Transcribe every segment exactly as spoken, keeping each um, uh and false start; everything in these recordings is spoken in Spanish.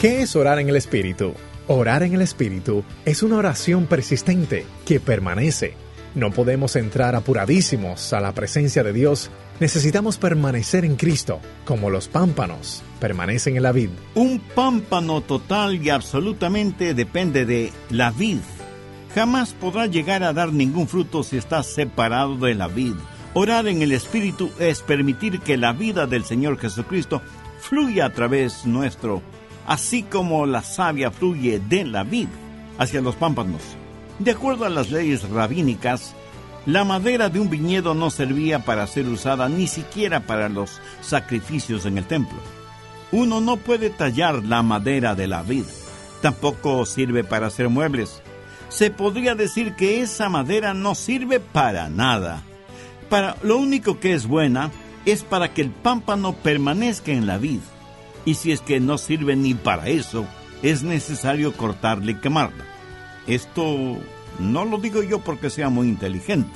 ¿Qué es orar en el Espíritu? Orar en el Espíritu es una oración persistente que permanece. No podemos entrar apuradísimos a la presencia de Dios. Necesitamos permanecer en Cristo, como los pámpanos permanecen en la vid. Un pámpano total y absolutamente depende de la vid. Jamás podrá llegar a dar ningún fruto si está separado de la vid. Orar en el Espíritu es permitir que la vida del Señor Jesucristo fluya a través nuestro, así como la savia fluye de la vid hacia los pámpanos. De acuerdo a las leyes rabínicas, la madera de un viñedo no servía para ser usada ni siquiera para los sacrificios en el templo. Uno no puede tallar la madera de la vid, tampoco sirve para hacer muebles. Se podría decir que esa madera no sirve para nada. Para lo único que es buena es para que el pámpano permanezca en la vid. Y si es que no sirve ni para eso, es necesario cortarla y quemarla. Esto no lo digo yo porque sea muy inteligente.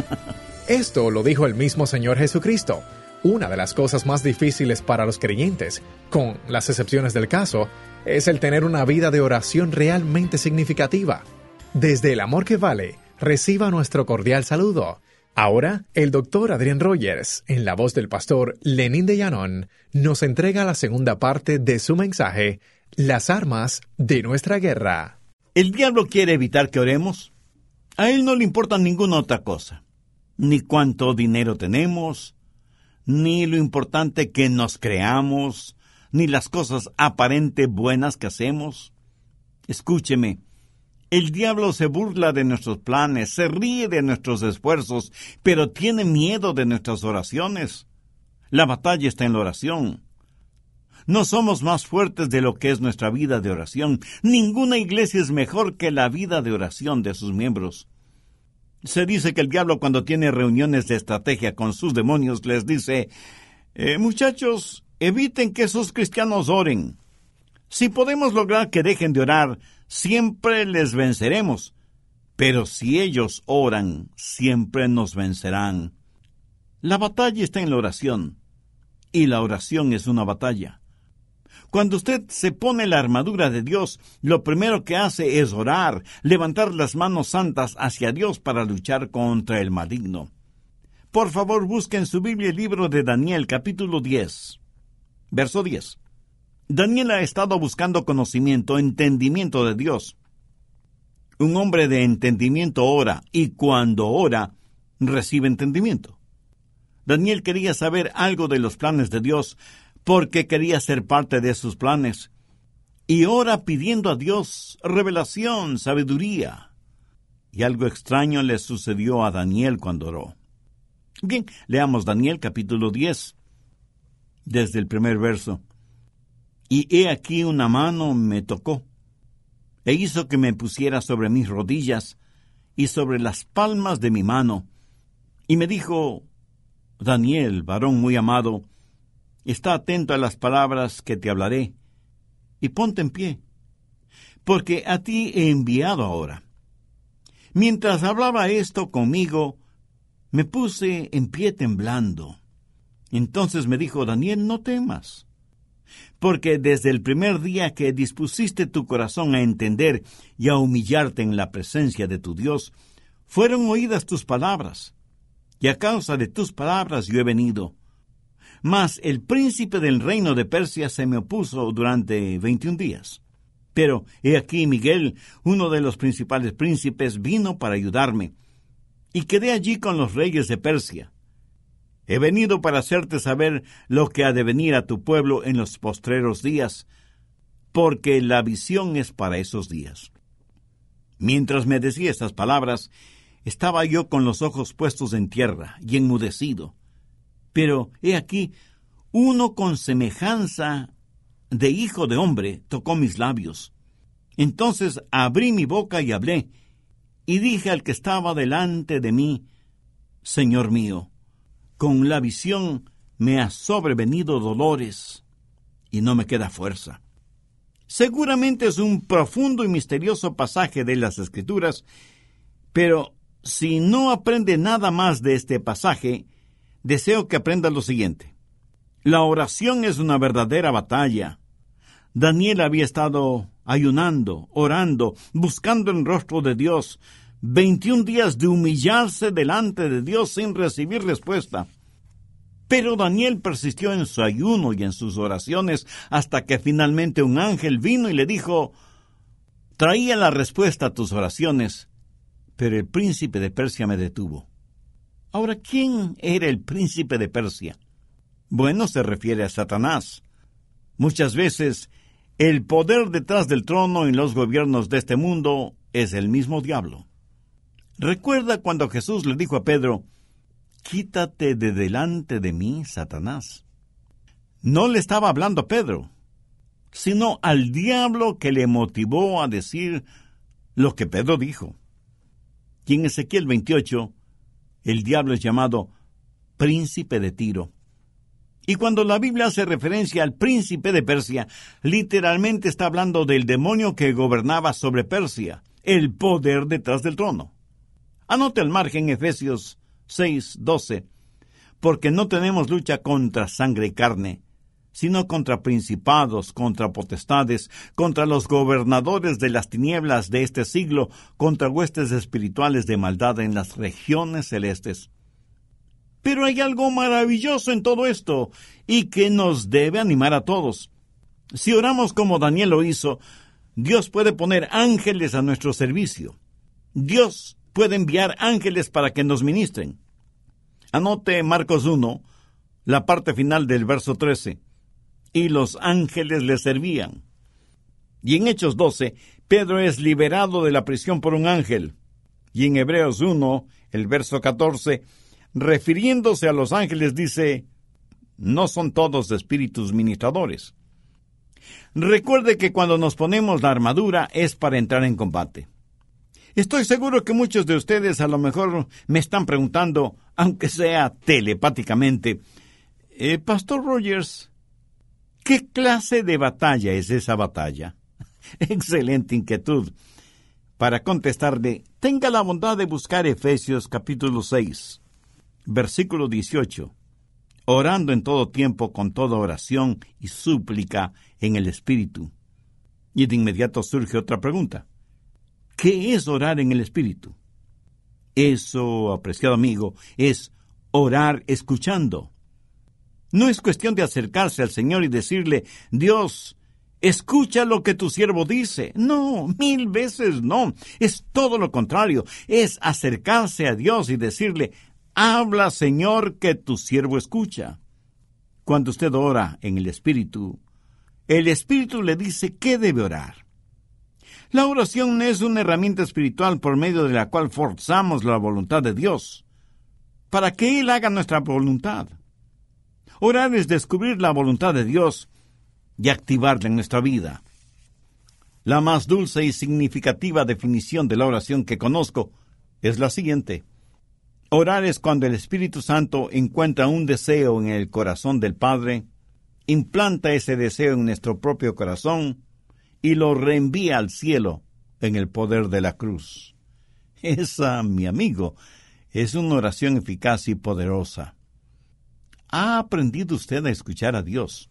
Esto lo dijo el mismo Señor Jesucristo. Una de las cosas más difíciles para los creyentes, con las excepciones del caso, es el tener una vida de oración realmente significativa. Desde El Amor que Vale, reciba nuestro cordial saludo. Ahora, el doctor Adrián Rogers, en la voz del pastor Lenín de Llanón, nos entrega la segunda parte de su mensaje, Las armas de nuestra guerra. ¿El diablo quiere evitar que oremos? A él no le importa ninguna otra cosa. Ni cuánto dinero tenemos, ni lo importante que nos creamos, ni las cosas aparente buenas que hacemos. Escúcheme. El diablo se burla de nuestros planes, se ríe de nuestros esfuerzos, pero tiene miedo de nuestras oraciones. La batalla está en la oración. No somos más fuertes de lo que es nuestra vida de oración. Ninguna iglesia es mejor que la vida de oración de sus miembros. Se dice que el diablo, cuando tiene reuniones de estrategia con sus demonios, les dice, eh, muchachos, eviten que esos cristianos oren. Si podemos lograr que dejen de orar, siempre les venceremos. Pero si ellos oran, siempre nos vencerán. La batalla está en la oración, y la oración es una batalla. Cuando usted se pone la armadura de Dios, lo primero que hace es orar, levantar las manos santas hacia Dios para luchar contra el maligno. Por favor, busque en su Biblia el libro de Daniel, capítulo diez, verso diez. Daniel ha estado buscando conocimiento, entendimiento de Dios. Un hombre de entendimiento ora, y cuando ora, recibe entendimiento. Daniel quería saber algo de los planes de Dios, porque quería ser parte de sus planes. Y ora pidiendo a Dios revelación, sabiduría. Y algo extraño le sucedió a Daniel cuando oró. Bien, leamos Daniel capítulo diez, desde el primer verso. Y he aquí una mano me tocó, e hizo que me pusiera sobre mis rodillas y sobre las palmas de mi mano, y me dijo, Daniel, varón muy amado, está atento a las palabras que te hablaré, y ponte en pie, porque a ti he enviado ahora. Mientras hablaba esto conmigo, me puse en pie temblando. Entonces me dijo, Daniel, no temas, porque desde el primer día que dispusiste tu corazón a entender y a humillarte en la presencia de tu Dios, fueron oídas tus palabras, y a causa de tus palabras yo he venido. Mas el príncipe del reino de Persia se me opuso durante veintiún días. Pero he aquí Miguel, uno de los principales príncipes, vino para ayudarme, y quedé allí con los reyes de Persia. He venido para hacerte saber lo que ha de venir a tu pueblo en los postreros días, porque la visión es para esos días. Mientras me decía estas palabras, estaba yo con los ojos puestos en tierra y enmudecido. Pero he aquí, uno con semejanza de hijo de hombre tocó mis labios. Entonces abrí mi boca y hablé, y dije al que estaba delante de mí, Señor mío, con la visión me ha sobrevenido dolores, y no me queda fuerza. Seguramente es un profundo y misterioso pasaje de las Escrituras, pero si no aprende nada más de este pasaje, deseo que aprenda lo siguiente. La oración es una verdadera batalla. Daniel había estado ayunando, orando, buscando el rostro de Dios, veintiún días de humillarse delante de Dios sin recibir respuesta. Pero Daniel persistió en su ayuno y en sus oraciones hasta que finalmente un ángel vino y le dijo: traía la respuesta a tus oraciones, pero el príncipe de Persia me detuvo. Ahora, ¿quién era el príncipe de Persia? Bueno, se refiere a Satanás. Muchas veces, el poder detrás del trono en los gobiernos de este mundo es el mismo diablo. Recuerda cuando Jesús le dijo a Pedro: quítate de delante de mí, Satanás. No le estaba hablando a Pedro, sino al diablo que le motivó a decir lo que Pedro dijo. Y en Ezequiel veintiocho, el diablo es llamado príncipe de Tiro. Y cuando la Biblia hace referencia al príncipe de Persia, literalmente está hablando del demonio que gobernaba sobre Persia, el poder detrás del trono. Anote al margen Efesios seis doce, porque no tenemos lucha contra sangre y carne, sino contra principados, contra potestades, contra los gobernadores de las tinieblas de este siglo, contra huestes espirituales de maldad en las regiones celestes. Pero hay algo maravilloso en todo esto, y que nos debe animar a todos. Si oramos como Daniel lo hizo, Dios puede poner ángeles a nuestro servicio. Dios puede enviar ángeles para que nos ministren. Anote Marcos uno, la parte final del verso trece. Y los ángeles le servían. Y en Hechos doce, Pedro es liberado de la prisión por un ángel. Y en Hebreos uno, el verso catorce, refiriéndose a los ángeles, dice: no son todos espíritus ministradores. Recuerde que cuando nos ponemos la armadura es para entrar en combate. Estoy seguro que muchos de ustedes a lo mejor me están preguntando, aunque sea telepáticamente: eh, Pastor Rogers, ¿qué clase de batalla es esa batalla? Excelente inquietud. Para contestarle, tenga la bondad de buscar Efesios capítulo seis, versículo dieciocho. Orando en todo tiempo con toda oración y súplica en el Espíritu. Y de inmediato surge otra pregunta: ¿qué es orar en el Espíritu? Eso, apreciado amigo, es orar escuchando. No es cuestión de acercarse al Señor y decirle: Dios, escucha lo que tu siervo dice. No, mil veces no. Es todo lo contrario. Es acercarse a Dios y decirle: habla, Señor, que tu siervo escucha. Cuando usted ora en el Espíritu, el Espíritu le dice qué debe orar. La oración es una herramienta espiritual por medio de la cual forzamos la voluntad de Dios, para que Él haga nuestra voluntad. Orar es descubrir la voluntad de Dios y activarla en nuestra vida. La más dulce y significativa definición de la oración que conozco es la siguiente: orar es cuando el Espíritu Santo encuentra un deseo en el corazón del Padre, implanta ese deseo en nuestro propio corazón y lo reenvía al cielo en el poder de la cruz. Esa, mi amigo, es una oración eficaz y poderosa. ¿Ha aprendido usted a escuchar a Dios?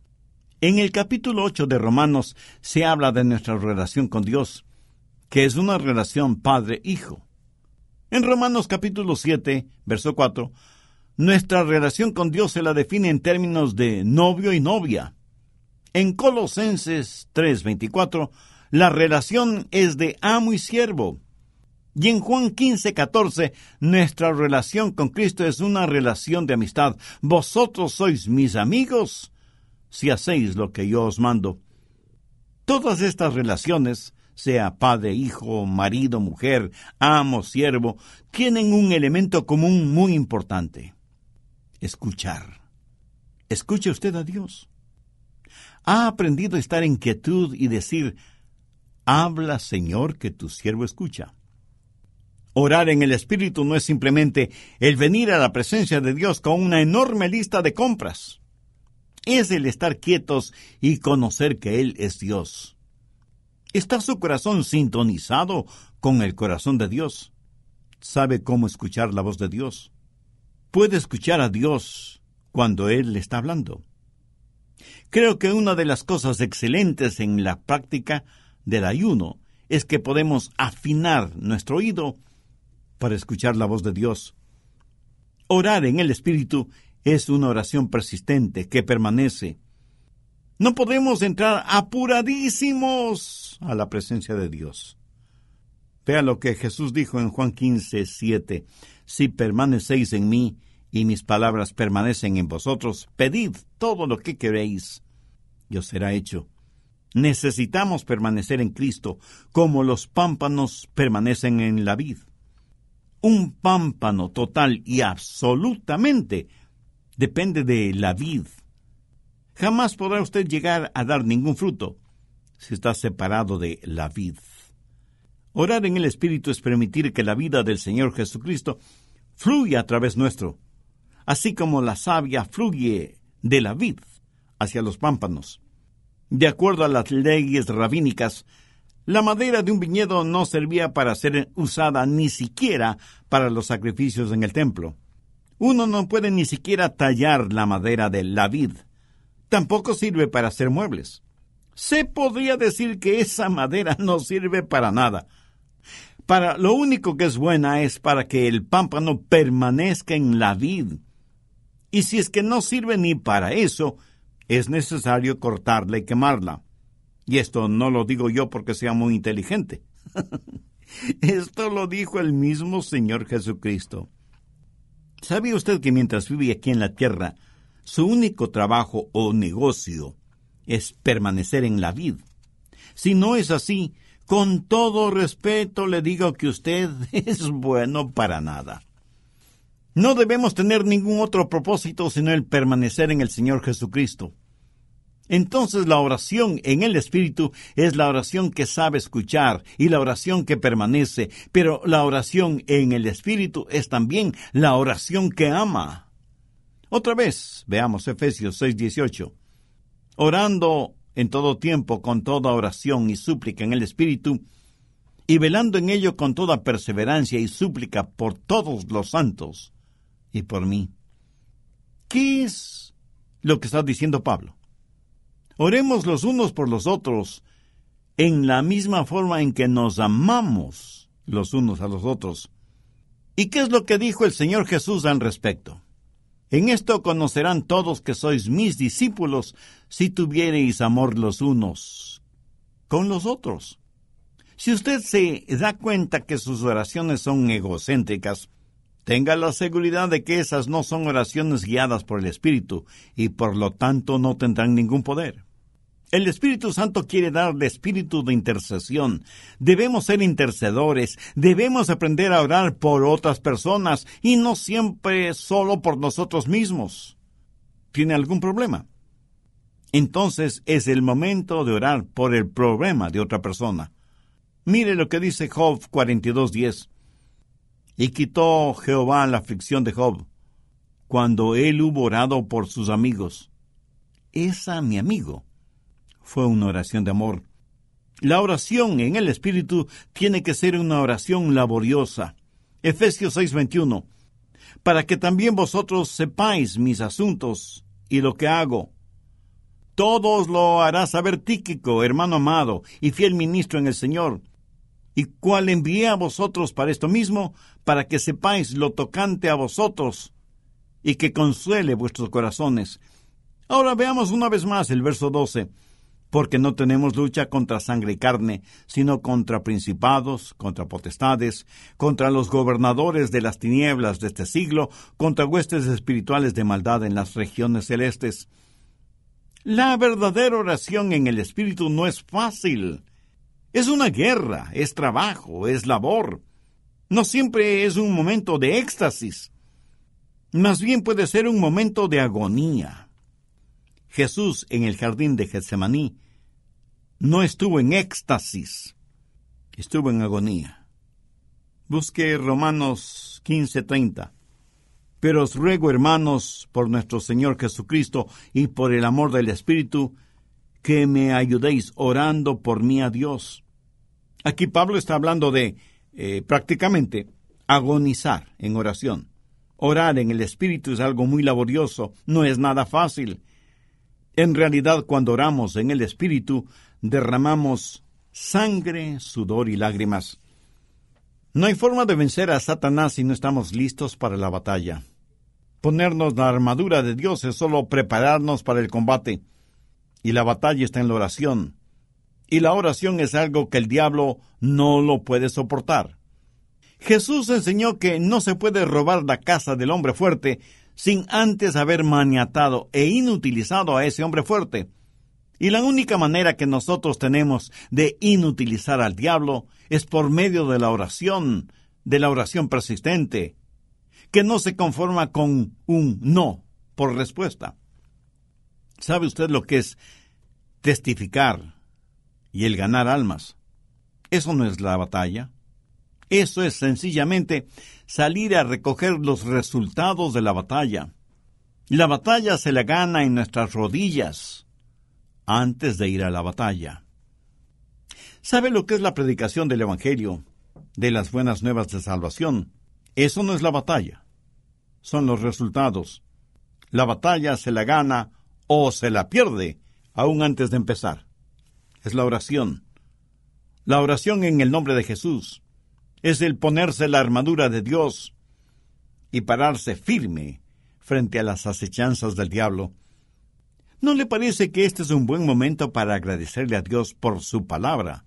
En el capítulo ocho de Romanos se habla de nuestra relación con Dios, que es una relación padre-hijo. En Romanos capítulo siete, verso cuatro, nuestra relación con Dios se la define en términos de novio y novia. En Colosenses tres veinticuatro, la relación es de amo y siervo. Y en Juan quince catorce, nuestra relación con Cristo es una relación de amistad. Vosotros sois mis amigos si hacéis lo que yo os mando. Todas estas relaciones, sea padre, hijo, marido, mujer, amo, siervo, tienen un elemento común muy importante: escuchar. ¿Escucha usted a Dios? ¿Ha aprendido a estar en quietud y decir: habla, Señor, que tu siervo escucha? Orar en el Espíritu no es simplemente el venir a la presencia de Dios con una enorme lista de compras. Es el estar quietos y conocer que Él es Dios. ¿Está su corazón sintonizado con el corazón de Dios? ¿Sabe cómo escuchar la voz de Dios? Puede escuchar a Dios cuando Él le está hablando. Creo que una de las cosas excelentes en la práctica del ayuno es que podemos afinar nuestro oído para escuchar la voz de Dios. Orar en el Espíritu es una oración persistente que permanece. No podemos entrar apuradísimos a la presencia de Dios. Vea lo que Jesús dijo en Juan quince, siete. Si permanecéis en mí y mis palabras permanecen en vosotros, pedid todo lo que queréis y os será hecho. Necesitamos permanecer en Cristo como los pámpanos permanecen en la vid. Un pámpano total y absolutamente depende de la vid. Jamás podrá usted llegar a dar ningún fruto si está separado de la vid. Orar en el Espíritu es permitir que la vida del Señor Jesucristo fluya a través nuestro, así como la savia fluye de la vid hacia los pámpanos. De acuerdo a las leyes rabínicas, la madera de un viñedo no servía para ser usada ni siquiera para los sacrificios en el templo. Uno no puede ni siquiera tallar la madera de la vid. Tampoco sirve para hacer muebles. Se podría decir que esa madera no sirve para nada. Para lo único que es buena es para que el pámpano permanezca en la vid. Y si es que no sirve ni para eso, es necesario cortarla y quemarla. Y esto no lo digo yo porque sea muy inteligente. Esto lo dijo el mismo Señor Jesucristo. ¿Sabía usted que mientras vive aquí en la tierra, su único trabajo o negocio es permanecer en la vid? Si no es así, con todo respeto le digo que usted es bueno para nada. No debemos tener ningún otro propósito sino el permanecer en el Señor Jesucristo. Entonces la oración en el Espíritu es la oración que sabe escuchar y la oración que permanece, pero la oración en el Espíritu es también la oración que ama. Otra vez, veamos Efesios seis dieciocho. Orando en todo tiempo con toda oración y súplica en el Espíritu, y velando en ello con toda perseverancia y súplica por todos los santos y por mí. ¿Qué es lo que está diciendo Pablo? Oremos los unos por los otros en la misma forma en que nos amamos los unos a los otros. ¿Y qué es lo que dijo el Señor Jesús al respecto? En esto conocerán todos que sois mis discípulos, si tuviereis amor los unos con los otros. Si usted se da cuenta que sus oraciones son egocéntricas, tenga la seguridad de que esas no son oraciones guiadas por el Espíritu, y por lo tanto no tendrán ningún poder. El Espíritu Santo quiere darle espíritu de intercesión. Debemos ser intercedores, debemos aprender a orar por otras personas y no siempre solo por nosotros mismos. ¿Tiene algún problema? Entonces es el momento de orar por el problema de otra persona. Mire lo que dice Job cuarenta y dos diez. Y quitó Jehová la aflicción de Job, cuando él hubo orado por sus amigos. Esa, mi amigo, fue una oración de amor. La oración en el Espíritu tiene que ser una oración laboriosa. Efesios seis veintiuno. Para que también vosotros sepáis mis asuntos y lo que hago. Todo os lo hará saber Tíquico, hermano amado y fiel ministro en el Señor, y cual envié a vosotros para esto mismo, para que sepáis lo tocante a vosotros, y que consuele vuestros corazones. Ahora veamos una vez más el verso doce. Porque no tenemos lucha contra sangre y carne, sino contra principados, contra potestades, contra los gobernadores de las tinieblas de este siglo, contra huestes espirituales de maldad en las regiones celestes. La verdadera oración en el Espíritu no es fácil. Es una guerra, es trabajo, es labor. No siempre es un momento de éxtasis. Más bien puede ser un momento de agonía. Jesús en el jardín de Getsemaní no estuvo en éxtasis, estuvo en agonía. Busque Romanos quince treinta. Pero os ruego, hermanos, por nuestro Señor Jesucristo y por el amor del Espíritu, que me ayudéis orando por mí a Dios. Aquí Pablo está hablando de, eh, prácticamente, agonizar en oración. Orar en el Espíritu es algo muy laborioso, no es nada fácil. En realidad, cuando oramos en el Espíritu, derramamos sangre, sudor y lágrimas. No hay forma de vencer a Satanás si no estamos listos para la batalla. Ponernos la armadura de Dios es solo prepararnos para el combate. Y la batalla está en la oración. Y la oración es algo que el diablo no lo puede soportar. Jesús enseñó que no se puede robar la casa del hombre fuerte sin antes haber maniatado e inutilizado a ese hombre fuerte. Y la única manera que nosotros tenemos de inutilizar al diablo es por medio de la oración, de la oración persistente, que no se conforma con un no por respuesta. ¿Sabe usted lo que es testificar y el ganar almas? Eso no es la batalla. Eso es sencillamente salir a recoger los resultados de la batalla. La batalla se la gana en nuestras rodillas antes de ir a la batalla. ¿Sabe lo que es la predicación del Evangelio, de las buenas nuevas de salvación? Eso no es la batalla. Son los resultados. La batalla se la gana o se la pierde aún antes de empezar. Es la oración. La oración en el nombre de Jesús es el ponerse la armadura de Dios y pararse firme frente a las acechanzas del diablo. ¿No le parece que este es un buen momento para agradecerle a Dios por su palabra?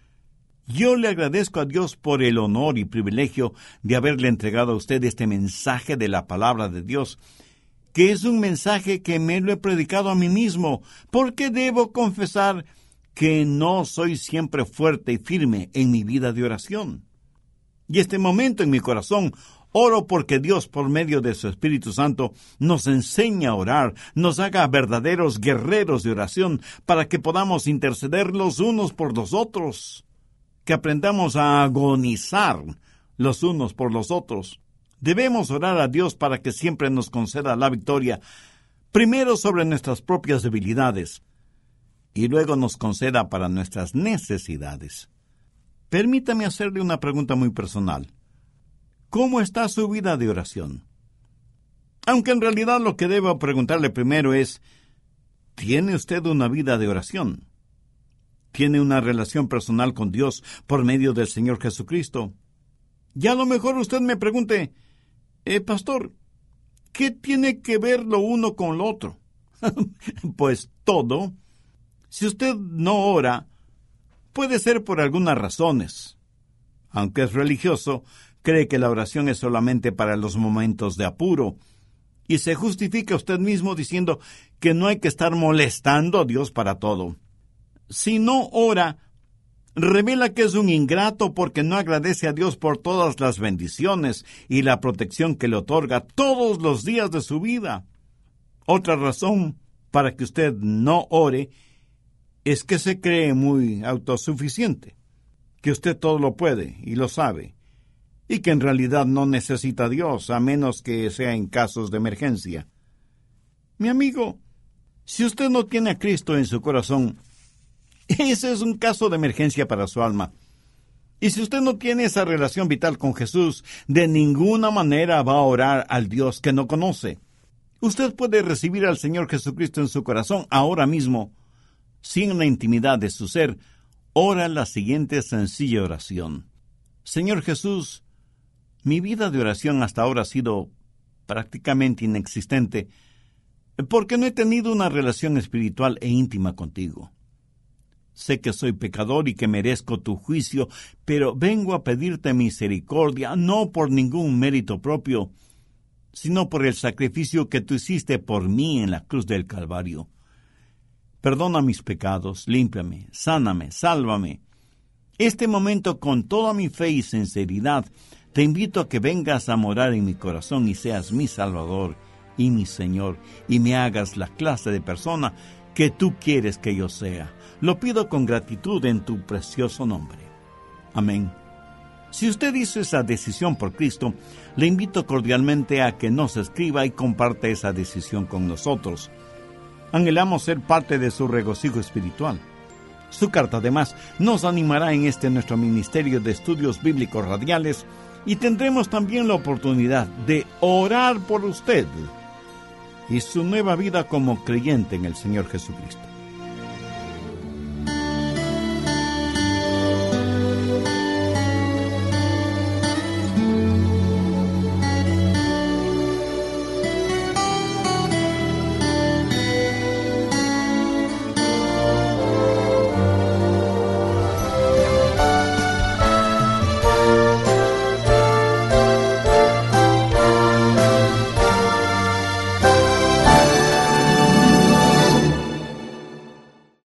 Yo le agradezco a Dios por el honor y privilegio de haberle entregado a usted este mensaje de la palabra de Dios, que es un mensaje que me lo he predicado a mí mismo, porque debo confesar que no soy siempre fuerte y firme en mi vida de oración. Y este momento en mi corazón oro porque Dios, por medio de su Espíritu Santo, nos enseña a orar, nos haga verdaderos guerreros de oración para que podamos interceder los unos por los otros, que aprendamos a agonizar los unos por los otros. Debemos orar a Dios para que siempre nos conceda la victoria, primero sobre nuestras propias debilidades, y luego nos conceda para nuestras necesidades. Permítame hacerle una pregunta muy personal. ¿Cómo está su vida de oración? Aunque en realidad lo que debo preguntarle primero es, ¿tiene usted una vida de oración? ¿Tiene una relación personal con Dios por medio del Señor Jesucristo? Y a lo mejor usted me pregunte, eh, pastor, ¿qué tiene que ver lo uno con lo otro? Pues todo. Si usted no ora, puede ser por algunas razones. Aunque es religioso, cree que la oración es solamente para los momentos de apuro, y se justifica usted mismo diciendo que no hay que estar molestando a Dios para todo. Si no ora, revela que es un ingrato porque no agradece a Dios por todas las bendiciones y la protección que le otorga todos los días de su vida. Otra razón para que usted no ore es que se cree muy autosuficiente, que usted todo lo puede y lo sabe, y que en realidad no necesita a Dios, a menos que sea en casos de emergencia. Mi amigo, si usted no tiene a Cristo en su corazón, ese es un caso de emergencia para su alma. Y si usted no tiene esa relación vital con Jesús, de ninguna manera va a orar al Dios que no conoce. Usted puede recibir al Señor Jesucristo en su corazón ahora mismo. Sin la intimidad de su ser, ora la siguiente sencilla oración. Señor Jesús, mi vida de oración hasta ahora ha sido prácticamente inexistente, porque no he tenido una relación espiritual e íntima contigo. Sé que soy pecador y que merezco tu juicio, pero vengo a pedirte misericordia, no por ningún mérito propio, sino por el sacrificio que tú hiciste por mí en la cruz del Calvario. Perdona mis pecados, límpiame, sáname, sálvame. Este momento, con toda mi fe y sinceridad, te invito a que vengas a morar en mi corazón y seas mi Salvador y mi Señor, y me hagas la clase de persona que tú quieres que yo sea. Lo pido con gratitud en tu precioso nombre. Amén. Si usted hizo esa decisión por Cristo, le invito cordialmente a que nos escriba y comparte esa decisión con nosotros. Anhelamos ser parte de su regocijo espiritual. Su carta, además, nos animará en este nuestro ministerio de estudios bíblicos radiales y tendremos también la oportunidad de orar por usted. y su nueva vida como creyente en el Señor Jesucristo.